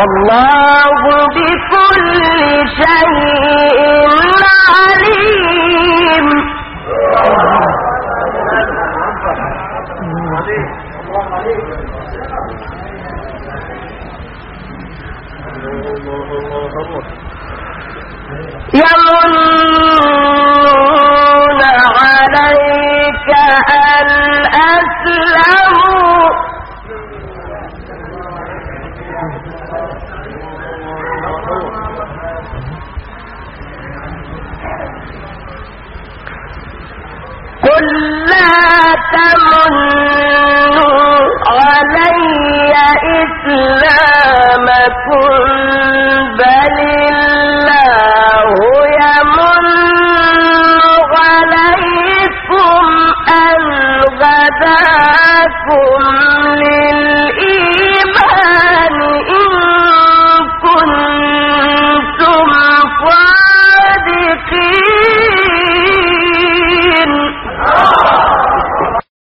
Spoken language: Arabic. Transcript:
والله بكل شيء عليم. يمنون عليك أن أسلموا قل لا تمنوا علي إسلامكم